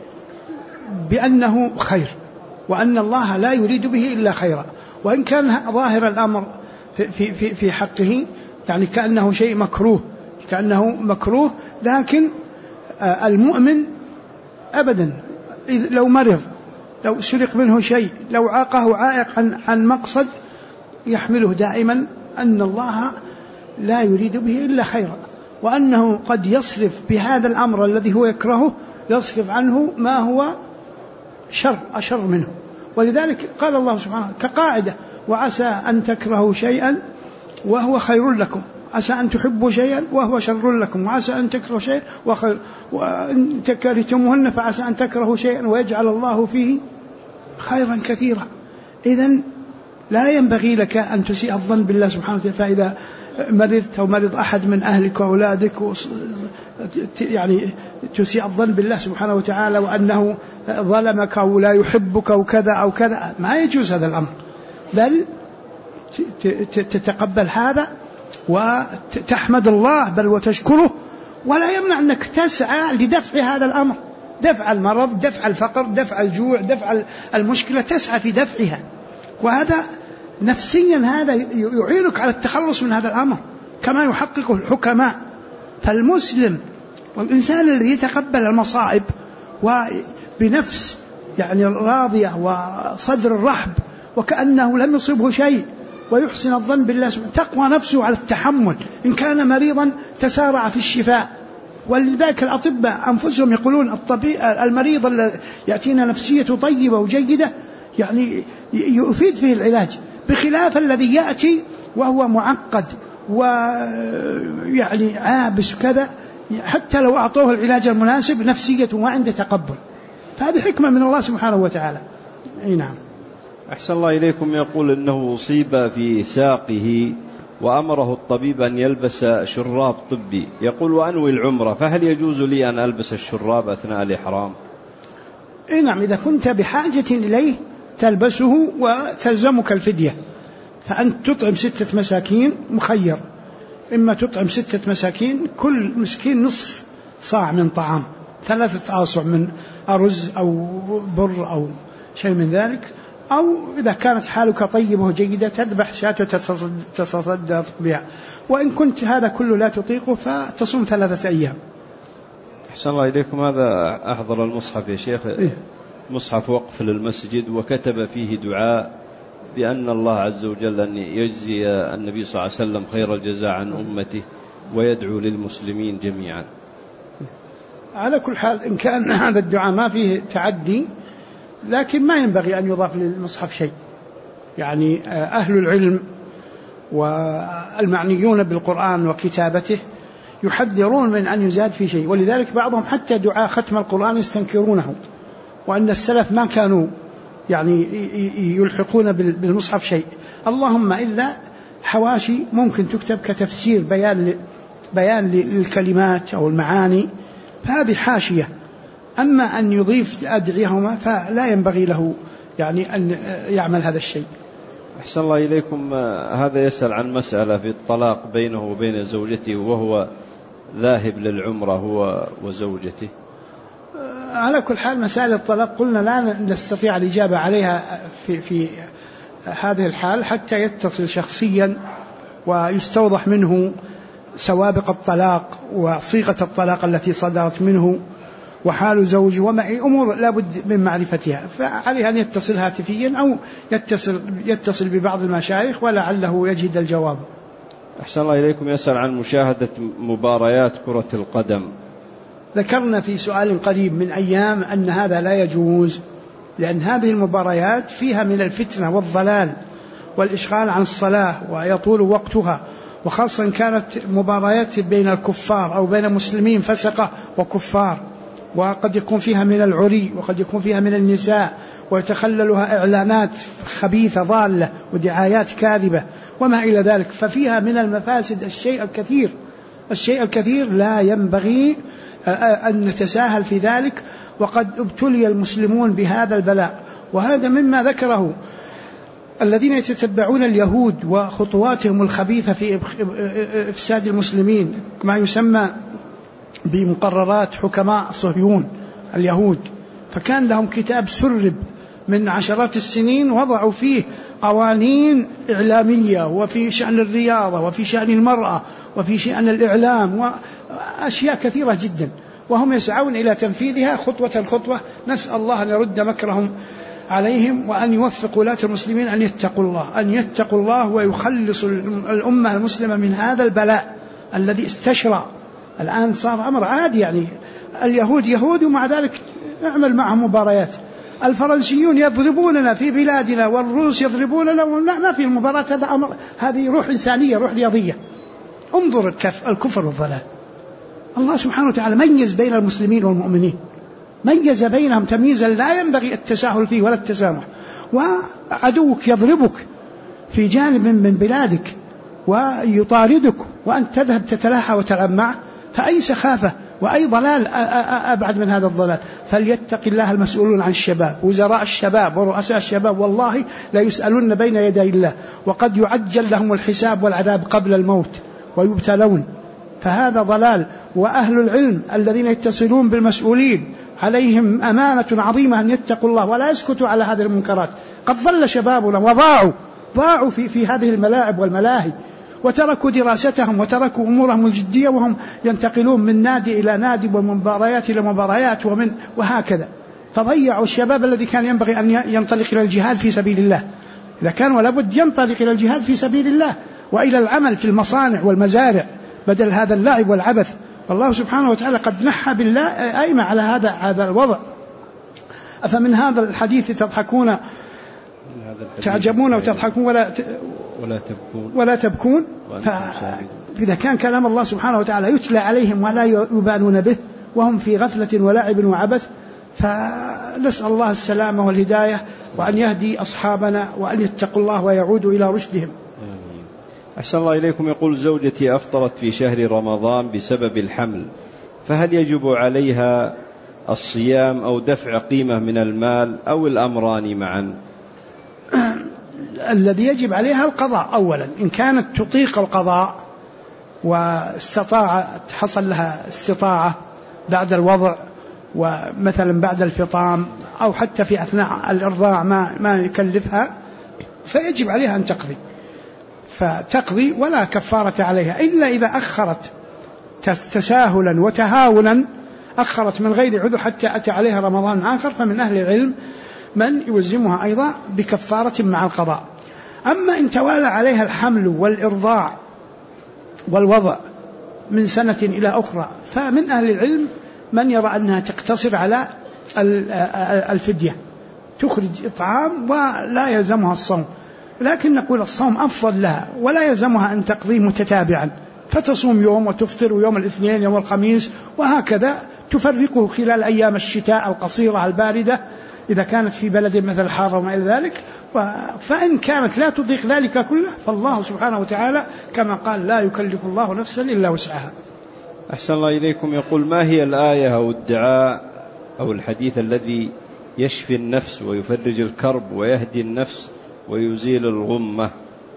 [SPEAKER 1] بأنه خير وأن الله لا يريد به إلا خيرا. وإن كان ظاهر الأمر في حقه يعني كأنه شيء مكروه لكن المؤمن أبدا لو مرض لو سرق منه شيء لو عاقه عائق عن مقصد يحمله دائما أن الله لا يريد به إلا خيرا وأنه قد يصرف بهذا الأمر الذي هو يكرهه يصرف عنه ما هو أشر منه. ولذلك قال الله سبحانه كقاعدة وعسى أن تكرهوا شيئا وهو خير لكم عسى أن تحبوا شيئا وهو شر لكم وعسى أن تكرهوا شيئا وإن كرهتموهن فعسى أن تكرهوا شيئا ويجعل الله فيه خيرا كثيرا. إذن لا ينبغي لك أن تسيء الظن بالله سبحانه وتعالى. فإذا مرضت أو مرض أحد من أهلك وأولادك يعني تسيء الظن بالله سبحانه وتعالى وأنه ظلمك أو لا يحبك أو كذا أو كذا ما يجوز هذا الأمر بل تتقبل هذا وتحمد الله بل وتشكره ولا يمنع أنك تسعى لدفع هذا الأمر دفع المرض دفع الفقر دفع الجوع دفع المشكلة تسعى في دفعها وهذا نفسيا هذا يعينك على التخلص من هذا الأمر كما يحققه الحكماء. فالمسلم والإنسان الذي يتقبل المصائب وبنفس يعني راضية وصدر الرحب وكأنه لم يصبه شيء ويحسن الظن بالله سبحانه تقوى نفسه على التحمل إن كان مريضا تسارع في الشفاء. ولذلك الأطباء أنفسهم يقولون المريض الذي يأتينا نفسيته طيبة وجيدة يعني يفيد فيه العلاج بخلاف الذي يأتي وهو معقد ويعني عابس كذا حتى لو أعطوه العلاج المناسب نفسيته ما عنده تقبل. فهذه حكمة من الله سبحانه وتعالى. نعم.
[SPEAKER 2] أحسن الله إليكم. يقول إنه أصيب في ساقه وأمره الطبيب أن يلبس شراب طبي يقول وأنوي العمرة فهل يجوز لي أن ألبس الشراب أثناء الإحرام؟
[SPEAKER 1] نعم إذا كنت بحاجة إليه تلبسه وتلزمك الفدية، فأنت تطعم 6 مساكين مخير، إما تطعم 6 مساكين كل مسكين نصف صاع من طعام، 3 آصع من أرز أو بر أو شيء من ذلك، أو إذا كانت حالك طيبة وجيدة تذبح شاة تتصدق بها. وإن كنت هذا كله لا تطيقه فتصوم 3 أيام.
[SPEAKER 2] أحسن الله إليكم. هذا أحضر المصحف يا شيخ، مصحف وقف للمسجد، وكتب فيه دعاء بأن الله عز وجل أن يجزي النبي صلى الله عليه وسلم خير الجزاء عن أمته ويدعو للمسلمين جميعا.
[SPEAKER 1] على كل حال إن كان هذا الدعاء ما فيه تعدي، لكن ما ينبغي أن يضاف للمصحف شيء، يعني أهل العلم والمعنيون بالقرآن وكتابته يحذرون من أن يزاد في شيء، ولذلك بعضهم حتى دعاء ختم القرآن يستنكرونه، وأن السلف ما كانوا يعني يلحقون بالمصحف شيء، اللهم إلا حواشي ممكن تكتب كتفسير بيان للكلمات أو المعاني، فهذه حاشية. أما أن يضيف أدعيهما فلا ينبغي له يعني أن يعمل هذا الشيء.
[SPEAKER 2] أحسن الله إليكم. هذا يسأل عن مسألة في الطلاق بينه وبين زوجته وهو ذاهب للعمرة هو وزوجته.
[SPEAKER 1] على كل حال مسائل الطلاق قلنا لا نستطيع الإجابة عليها في هذه الحال حتى يتصل شخصيا ويستوضح منه سوابق الطلاق وصيغة الطلاق التي صدرت منه وحال زوجه وما أمور لابد من معرفتها، فعليه أن يتصل هاتفيا أو يتصل ببعض المشايخ ولعله يجد الجواب.
[SPEAKER 2] أحسن الله إليكم. يسأل عن مشاهدة مباريات كرة القدم.
[SPEAKER 1] ذكرنا في سؤال قريب من أيام أن هذا لا يجوز، لأن هذه المباريات فيها من الفتنة والضلال والإشغال عن الصلاة ويطول وقتها، وخاصة إن كانت مباريات بين الكفار أو بين مسلمين فسقة وكفار، وقد يكون فيها من العري وقد يكون فيها من النساء، ويتخللها إعلانات خبيثة ضالة ودعايات كاذبة وما إلى ذلك، ففيها من المفاسد الشيء الكثير لا ينبغي أن نتساهل في ذلك، وقد ابتلي المسلمون بهذا البلاء. وهذا مما ذكره الذين يتتبعون اليهود وخطواتهم الخبيثة في إفساد المسلمين، ما يسمى بمقررات حكماء صهيون اليهود، فكان لهم كتاب سرب من عشرات السنين وضعوا فيه قوانين إعلامية وفي شأن الرياضة وفي شأن المرأة وفي شأن الإعلام وأشياء كثيرة جدا، وهم يسعون إلى تنفيذها خطوة. نسأل الله أن يرد مكرهم عليهم وأن يوفق ولاة المسلمين أن يتقوا الله ويخلص الأمة المسلمة من هذا البلاء الذي استشرى. الآن صار أمر عادي، يعني اليهود يهود ومع ذلك نعمل معهم مباريات، الفرنسيون يضربوننا في بلادنا والروس يضربوننا، لا ما في المباراة، هذا أمر، هذه روح إنسانية، روح رياضية. انظر الكفر والضلال. الله سبحانه وتعالى ميز بين المسلمين والمؤمنين، ميز بينهم تمييزا لا ينبغي التساهل فيه ولا التسامح. وعدوك يضربك في جانب من بلادك ويطاردك وأنت تذهب تتلاحى وتلعب معه، فأي سخافة وأي ضلال أبعد من هذا الضلال. فليتق الله المسؤولون عن الشباب، وزراء الشباب ورؤساء الشباب والله لا يسألون بين يدي الله، وقد يعجل لهم الحساب والعذاب قبل الموت ويبتلون، فهذا ضلال. وأهل العلم الذين يتصلون بالمسؤولين عليهم أمانة عظيمة أن يتقوا الله ولا يسكتوا على هذه المنكرات. قد ضل شبابنا وضاعوا في هذه الملاعب والملاهي، وتركوا دراستهم وتركوا أمورهم الجدية، وهم ينتقلون من نادي إلى نادي ومن مباريات إلى مباريات وهكذا، فضيعوا الشباب الذي كان ينبغي أن ينطلق إلى الجهاد في سبيل الله. إذا كان ولابد ينطلق إلى الجهاد في سبيل الله وإلى العمل في المصانع والمزارع بدل هذا اللعب والعبث. والله سبحانه وتعالى قد نحى بالله أيمة على هذا الوضع. أفمن هذا الحديث تضحكون تعجبون وتضحكون ولا تبكون. فإذا كان كلام الله سبحانه وتعالى يتلى عليهم ولا يبالون به وهم في غفلة ولعب وعبث، فنسأل الله السلامة والهداية وأن يهدي أصحابنا وأن يتقوا الله ويعودوا إلى رشدهم.
[SPEAKER 2] أحسن الله إليكم. يقول زوجتي أفطرت في شهر رمضان بسبب الحمل، فهل يجب عليها الصيام أو دفع قيمة من المال أو الأمران معا؟
[SPEAKER 1] الذي يجب عليها القضاء أولا، إن كانت تطيق القضاء واستطاعت حصل لها استطاعة بعد الوضع ومثلا بعد الفطام أو حتى في أثناء الإرضاع ما يكلفها، فيجب عليها أن تقضي، فتقضي ولا كفارة عليها، إلا إذا أخرت تساهلا وتهاونا، أخرت من غير عذر حتى أتى عليها رمضان آخر، فمن أهل العلم من يلزمها أيضا بكفارة مع القضاء. أما إن توالى عليها الحمل والإرضاع والوضع من سنة إلى أخرى، فمن أهل العلم من يرى أنها تقتصر على الفدية، تخرج إطعام ولا يلزمها الصوم، لكن نقول الصوم أفضل لها ولا يلزمها أن تقضي متتابعا، فتصوم يوم وتفطر يوم الاثنين يوم الخميس، وهكذا تفرقه خلال أيام الشتاء القصيرة الباردة إذا كانت في بلد مثل حار وما إلى ذلك. فإن كانت لا تطيق ذلك كله فالله سبحانه وتعالى كما قال لا يكلف الله نفسا إلا وسعها.
[SPEAKER 2] أحسن الله إليكم. يقول: ما هي الآية أو الدعاء أو الحديث الذي يشفي النفس ويفرج الكرب ويهدي النفس ويزيل الغمة؟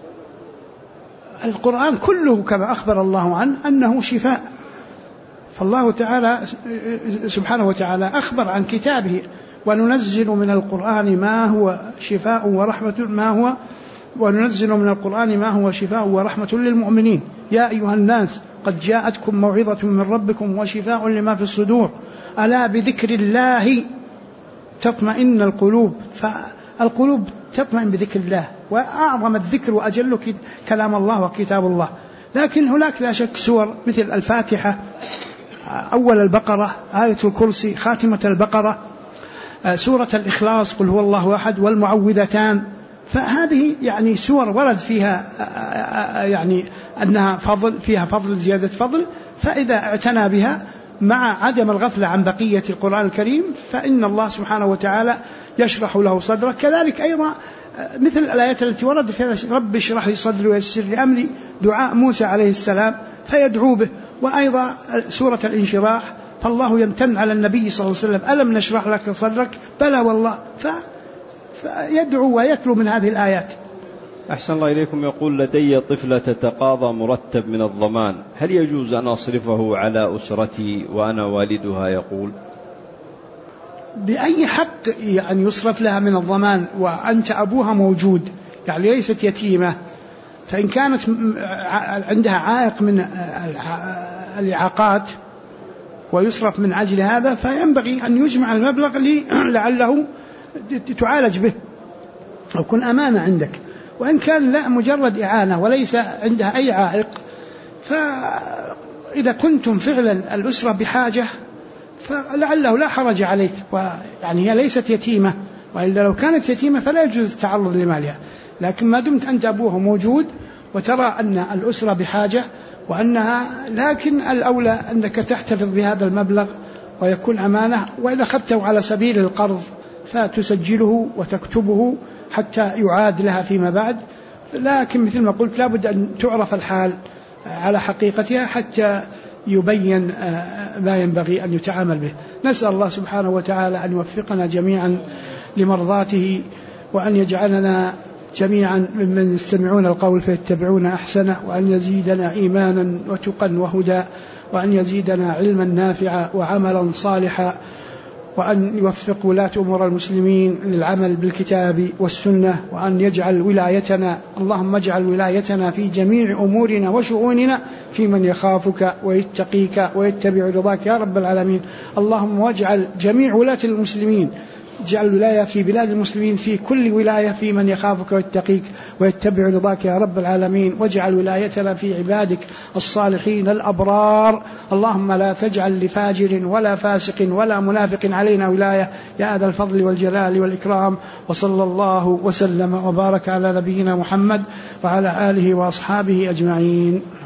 [SPEAKER 1] القرآن كله كما أخبر الله عنه أنه شفاء، فالله تعالى سبحانه وتعالى أخبر عن كتابه: وننزل من القرآن ما هو شفاء ورحمة وننزل من القرآن ما هو شفاء ورحمة للمؤمنين يا أيها الناس قد جاءتكم موعظة من ربكم وشفاء لما في الصدور ألا بذكر الله تطمئن القلوب. فالقلوب تطمئن بذكر الله، وأعظم الذكر وأجل كلام الله وكتاب الله. لكن هناك لا شك سور مثل الفاتحة، أول البقرة، آية الكرسي، خاتمة البقرة، سورة الإخلاص، قل هو الله أحد، والمعوذتان، فهذه يعني سور ورد فيها يعني أنها فيها فضل زيادة فضل، فإذا اعتنى بها مع عدم الغفلة عن بقية القرآن الكريم فإن الله سبحانه وتعالى يشرح له صدره. كذلك أيضا مثل الآيات التي ورد فيها رب اشرح لي صدري ويسر لي أمري، دعاء موسى عليه السلام فيدعو به، وأيضا سورة الانشراح فالله يمتن على النبي صلى الله عليه وسلم ألم نشرح لك صدرك بلى والله، فيدعو ويتلو من هذه الآيات.
[SPEAKER 2] أحسن الله إليكم. يقول: لدي طفلة تتقاضى مرتب من الضمان، هل يجوز أن أصرفه على أسرتي وأنا والدها؟ يقول:
[SPEAKER 1] بأي حق يعني يصرف لها من الضمان وأنت أبوها موجود، يعني ليست يتيمة، فإن كانت عندها عائق من الإعاقات ويصرف من أجل هذا فينبغي أن يجمع المبلغ لعله تعالج به أو يكون أمانة عندك. وإن كان لا مجرد إعانة وليس عندها أي عائق، فإذا كنتم فعلا الأسرة بحاجة فلعله لا حرج عليك، ويعني هي ليست يتيمة، وإلا لو كانت يتيمة فلا يجوز التعرض لمالها، لكن ما دمت أنت أبوها موجود وترى أن الأسرة بحاجة وأنها، لكن الأولى أنك تحتفظ بهذا المبلغ ويكون أمانة، وإذا أخذته على سبيل القرض فتسجله وتكتبه حتى يعاد لها فيما بعد. لكن مثل ما قلت لابد أن تعرف الحال على حقيقتها حتى يبين ما ينبغي أن يتعامل به. نسأل الله سبحانه وتعالى أن يوفقنا جميعا لمرضاته، وأن يجعلنا جميعا ممن يستمعون القول فيتبعون أحسنه، وأن يزيدنا إيمانا وتقا وهدى، وأن يزيدنا علما نافعا وعملا صالحا، وأن يوفق ولاة أمور المسلمين للعمل بالكتاب والسنة، وأن يجعل ولايتنا، اللهم اجعل ولايتنا في جميع أمورنا وشؤوننا في من يخافك ويتقيك ويتبع رضاك يا رب العالمين. اللهم واجعل جميع ولاة المسلمين، اجعل ولاية في بلاد المسلمين في كل ولاية في من يخافك ويتقيك ويتبع رضاك يا رب العالمين، واجعل ولايتنا في عبادك الصالحين الأبرار. اللهم لا تجعل لفاجر ولا فاسق ولا منافق علينا ولاية يا ذا الفضل والجلال والإكرام. وصلى الله وسلم وبارك على نبينا محمد وعلى آله وأصحابه أجمعين.